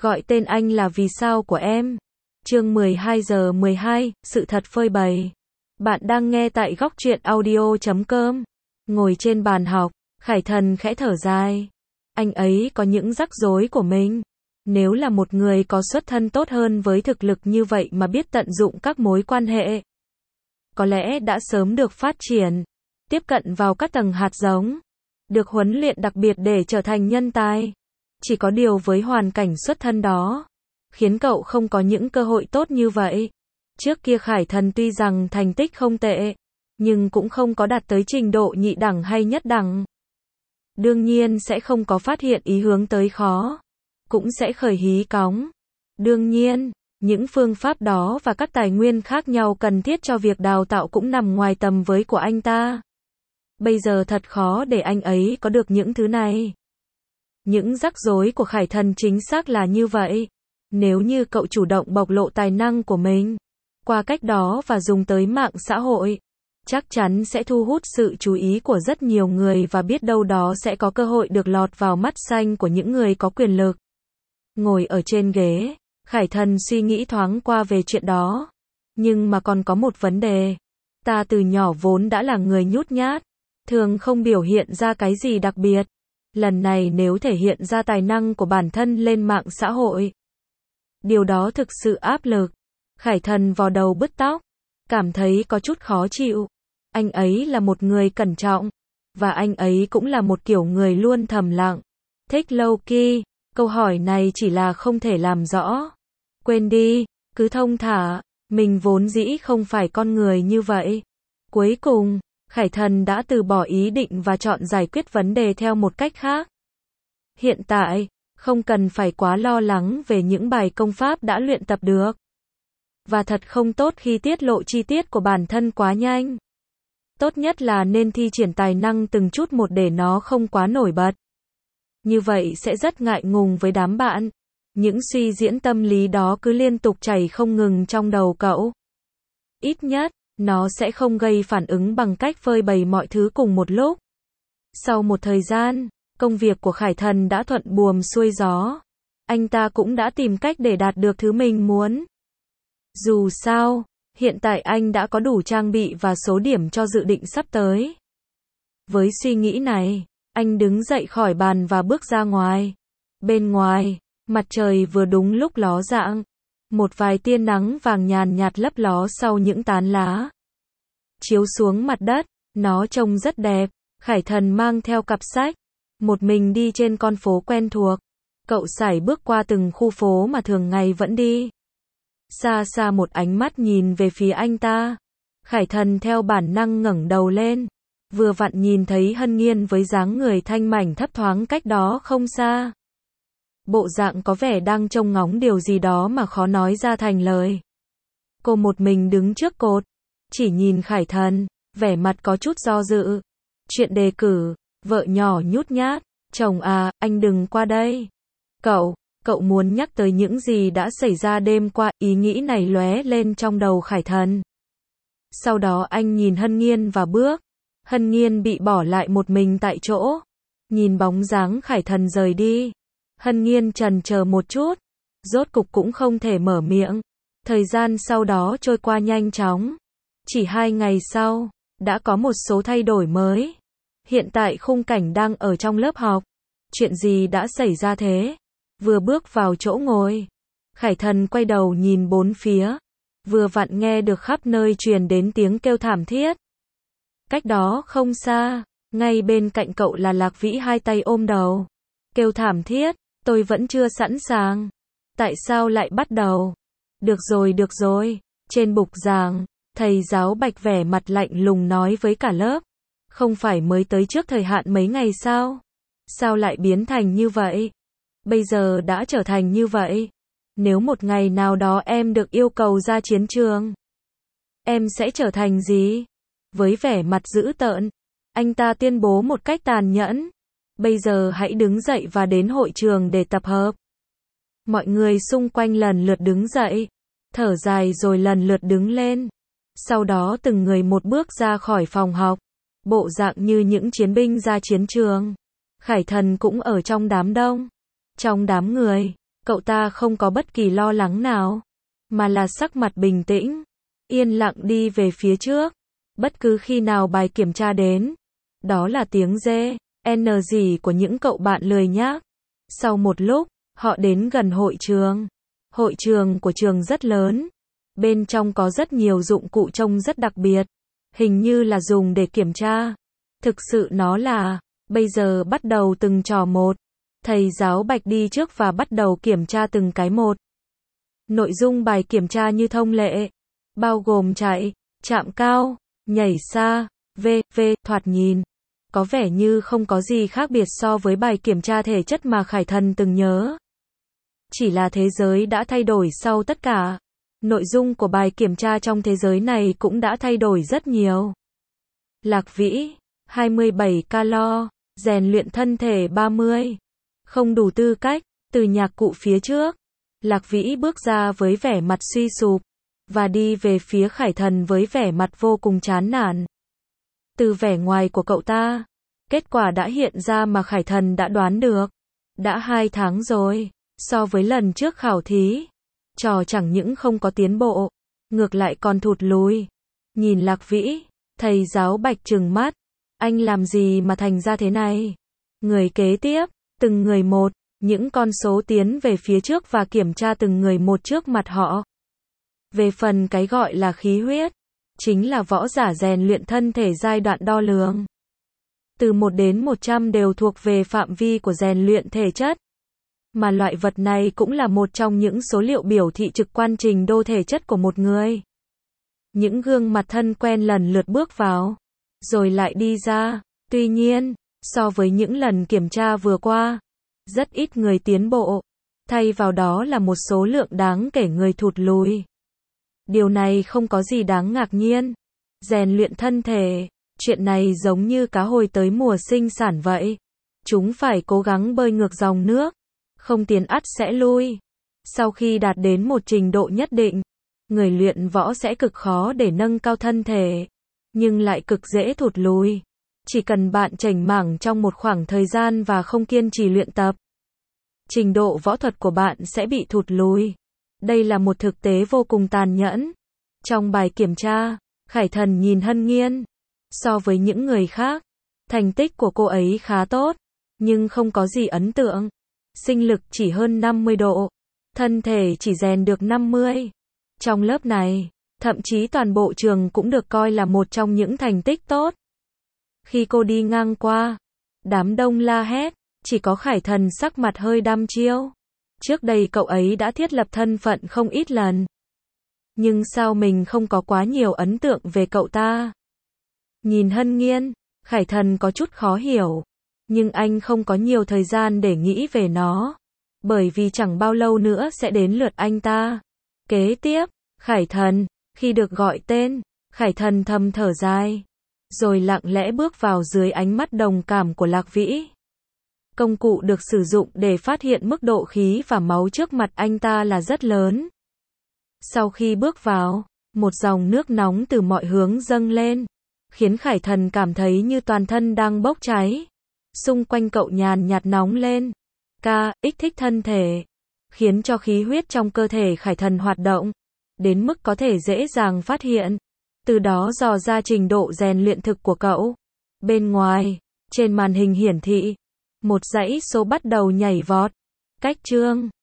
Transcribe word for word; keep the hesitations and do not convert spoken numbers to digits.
Gọi tên anh là vì sao của em. Chương mười hai giờ mười hai, sự thật phơi bày. Bạn đang nghe tại góc truyện audio chấm com. Ngồi trên bàn học, Khải Thần khẽ thở dài. Anh ấy có những rắc rối của mình. Nếu là một người có xuất thân tốt hơn với thực lực như vậy mà biết tận dụng các mối quan hệ, có lẽ đã sớm được phát triển, tiếp cận vào các tầng hạt giống, được huấn luyện đặc biệt để trở thành nhân tài. Chỉ có điều với hoàn cảnh xuất thân đó, khiến cậu không có những cơ hội tốt như vậy. Trước kia Khải Thần tuy rằng thành tích không tệ, nhưng cũng không có đạt tới trình độ nhị đẳng hay nhất đẳng. Đương nhiên sẽ không có phát hiện ý hướng tới khó, cũng sẽ khởi hí cóng. Đương nhiên, những phương pháp đó và các tài nguyên khác nhau cần thiết cho việc đào tạo cũng nằm ngoài tầm với của anh ta. Bây giờ thật khó để anh ấy có được những thứ này. Những rắc rối của Khải Thần chính xác là như vậy. Nếu như cậu chủ động bộc lộ tài năng của mình qua cách đó và dùng tới mạng xã hội, chắc chắn sẽ thu hút sự chú ý của rất nhiều người và biết đâu đó sẽ có cơ hội được lọt vào mắt xanh của những người có quyền lực. Ngồi ở trên ghế, Khải Thần suy nghĩ thoáng qua về chuyện đó. Nhưng mà còn có một vấn đề. Ta từ nhỏ vốn đã là người nhút nhát, thường không biểu hiện ra cái gì đặc biệt. Lần này nếu thể hiện ra tài năng của bản thân lên mạng xã hội, điều đó thực sự áp lực. Khải Thần vò đầu bứt tóc, cảm thấy có chút khó chịu. Anh ấy là một người cẩn trọng, và anh ấy cũng là một kiểu người luôn thầm lặng, thích low key. Câu hỏi này chỉ là không thể làm rõ. Quên đi, cứ thông thả, mình vốn dĩ không phải con người như vậy. Cuối cùng, Khải Thần đã từ bỏ ý định và chọn giải quyết vấn đề theo một cách khác. Hiện tại, không cần phải quá lo lắng về những bài công pháp đã luyện tập được. Và thật không tốt khi tiết lộ chi tiết của bản thân quá nhanh. Tốt nhất là nên thi triển tài năng từng chút một để nó không quá nổi bật. Như vậy sẽ rất ngại ngùng với đám bạn. Những suy diễn tâm lý đó cứ liên tục chảy không ngừng trong đầu cậu. Ít nhất, nó sẽ không gây phản ứng bằng cách phơi bày mọi thứ cùng một lúc. Sau một thời gian, công việc của Khải Thần đã thuận buồm xuôi gió. Anh ta cũng đã tìm cách để đạt được thứ mình muốn. Dù sao, hiện tại anh đã có đủ trang bị và số điểm cho dự định sắp tới. Với suy nghĩ này, anh đứng dậy khỏi bàn và bước ra ngoài. Bên ngoài, mặt trời vừa đúng lúc ló dạng. Một vài tia nắng vàng nhàn nhạt lấp ló sau những tán lá, chiếu xuống mặt đất, nó trông rất đẹp. Khải Thần mang theo cặp sách, một mình đi trên con phố quen thuộc. Cậu sải bước qua từng khu phố mà thường ngày vẫn đi. Xa xa một ánh mắt nhìn về phía anh ta. Khải Thần theo bản năng ngẩng đầu lên, vừa vặn nhìn thấy Hân Nghiên với dáng người thanh mảnh thấp thoáng cách đó không xa. Bộ dạng có vẻ đang trông ngóng điều gì đó mà khó nói ra thành lời. Cô một mình đứng trước cột, chỉ nhìn Khải Thần, vẻ mặt có chút do dự. Chuyện đề cử, vợ nhỏ nhút nhát, chồng à, anh đừng qua đây. Cậu, cậu muốn nhắc tới những gì đã xảy ra đêm qua, ý nghĩ này lóe lên trong đầu Khải Thần. Sau đó anh nhìn Hân Nghiên và bước. Hân Nghiên bị bỏ lại một mình tại chỗ. Nhìn bóng dáng Khải Thần rời đi, Hân Nghiên chần chờ một chút, rốt cục cũng không thể mở miệng. Thời gian sau đó trôi qua nhanh chóng. Chỉ hai ngày sau, đã có một số thay đổi mới. Hiện tại khung cảnh đang ở trong lớp học. Chuyện gì đã xảy ra thế? Vừa bước vào chỗ ngồi, Khải Thần quay đầu nhìn bốn phía. Vừa vặn nghe được khắp nơi truyền đến tiếng kêu thảm thiết. Cách đó không xa, ngay bên cạnh cậu là Lạc Vĩ hai tay ôm đầu. Kêu thảm thiết, tôi vẫn chưa sẵn sàng. Tại sao lại bắt đầu? Được rồi được rồi, trên bục giảng, thầy giáo Bạch vẻ mặt lạnh lùng nói với cả lớp. Không phải mới tới trước thời hạn mấy ngày sao? Sao lại biến thành như vậy? Bây giờ đã trở thành như vậy. Nếu một ngày nào đó em được yêu cầu ra chiến trường, em sẽ trở thành gì? Với vẻ mặt dữ tợn, anh ta tuyên bố một cách tàn nhẫn. Bây giờ hãy đứng dậy và đến hội trường để tập hợp. Mọi người xung quanh lần lượt đứng dậy, thở dài rồi lần lượt đứng lên. Sau đó từng người một bước ra khỏi phòng học, bộ dạng như những chiến binh ra chiến trường. Khải Thần cũng ở trong đám đông. Trong đám người, Cậu ta không có bất kỳ lo lắng nào, mà là sắc mặt bình tĩnh, yên lặng đi về phía trước. Bất cứ khi nào bài kiểm tra đến, đó là tiếng rê, n gì của những cậu bạn lười nhác. Sau một lúc, họ đến gần hội trường. Hội trường của trường rất lớn. Bên trong có rất nhiều dụng cụ trông rất đặc biệt. Hình như là dùng để kiểm tra. Thực sự nó là, bây giờ bắt đầu từng trò một. Thầy giáo Bạch đi trước và bắt đầu kiểm tra từng cái một. Nội dung bài kiểm tra như thông lệ, bao gồm chạy, chạm cao, nhảy xa, vê vê thoạt nhìn. Có vẻ như không có gì khác biệt so với bài kiểm tra thể chất mà Khải Thần từng nhớ. Chỉ là thế giới đã thay đổi sau tất cả. Nội dung của bài kiểm tra trong thế giới này cũng đã thay đổi rất nhiều. Lạc Vĩ, hai mươi bảy calo, rèn luyện thân thể ba mươi. Không đủ tư cách, từ nhạc cụ phía trước. Lạc Vĩ bước ra với vẻ mặt suy sụp, và đi về phía Khải Thần với vẻ mặt vô cùng chán nản. Từ vẻ ngoài của cậu ta, kết quả đã hiện ra mà Khải Thần đã đoán được. Đã hai tháng rồi, so với lần trước khảo thí, trò chẳng những không có tiến bộ, ngược lại còn thụt lùi. Nhìn Lạc Vĩ, thầy giáo Bạch trừng mắt, anh làm gì mà thành ra thế này? Người kế tiếp, từng người một, những con số tiến về phía trước và kiểm tra từng người một trước mặt họ. Về phần cái gọi là khí huyết, chính là võ giả rèn luyện thân thể giai đoạn đo lường. Từ một đến một trăm đều thuộc về phạm vi của rèn luyện thể chất. Mà loại vật này cũng là một trong những số liệu biểu thị trực quan trình độ thể chất của một người. Những gương mặt thân quen lần lượt bước vào, rồi lại đi ra. Tuy nhiên, so với những lần kiểm tra vừa qua, rất ít người tiến bộ. Thay vào đó là một số lượng đáng kể người thụt lùi. Điều này không có gì đáng ngạc nhiên. Rèn luyện thân thể, chuyện này giống như cá hồi tới mùa sinh sản vậy. Chúng phải cố gắng bơi ngược dòng nước, không tiến ắt sẽ lui. Sau khi đạt đến một trình độ nhất định, người luyện võ sẽ cực khó để nâng cao thân thể, nhưng lại cực dễ thụt lùi. Chỉ cần bạn chểnh mảng trong một khoảng thời gian và không kiên trì luyện tập, trình độ võ thuật của bạn sẽ bị thụt lùi. Đây là một thực tế vô cùng tàn nhẫn. Trong bài kiểm tra, Khải Thần nhìn Hân Nghiên. So với những người khác, thành tích của cô ấy khá tốt, nhưng không có gì ấn tượng. Sinh lực chỉ hơn năm mươi độ, thân thể chỉ rèn được năm mươi. Trong lớp này, thậm chí toàn bộ trường cũng được coi là một trong những thành tích tốt. Khi cô đi ngang qua, đám đông la hét, chỉ có Khải Thần sắc mặt hơi đăm chiêu. Trước đây cậu ấy đã thiết lập thân phận không ít lần. Nhưng sao mình không có quá nhiều ấn tượng về cậu ta? Nhìn Hân Nghiên, Khải Thần có chút khó hiểu. Nhưng anh không có nhiều thời gian để nghĩ về nó. Bởi vì chẳng bao lâu nữa sẽ đến lượt anh ta. Kế tiếp, Khải Thần, khi được gọi tên, Khải Thần thầm thở dài. Rồi lặng lẽ bước vào dưới ánh mắt đồng cảm của Lạc Vĩ. Công cụ được sử dụng để phát hiện mức độ khí và máu trước mặt anh ta là rất lớn. Sau khi bước vào, một dòng nước nóng từ mọi hướng dâng lên, khiến Khải Thần cảm thấy như toàn thân đang bốc cháy. Xung quanh cậu nhàn nhạt nóng lên. Ca, kích thích thân thể, khiến cho khí huyết trong cơ thể Khải Thần hoạt động, đến mức có thể dễ dàng phát hiện. Từ đó dò ra trình độ rèn luyện thực của cậu. Bên ngoài, trên màn hình hiển thị, một dãy số bắt đầu nhảy vọt. Cách chương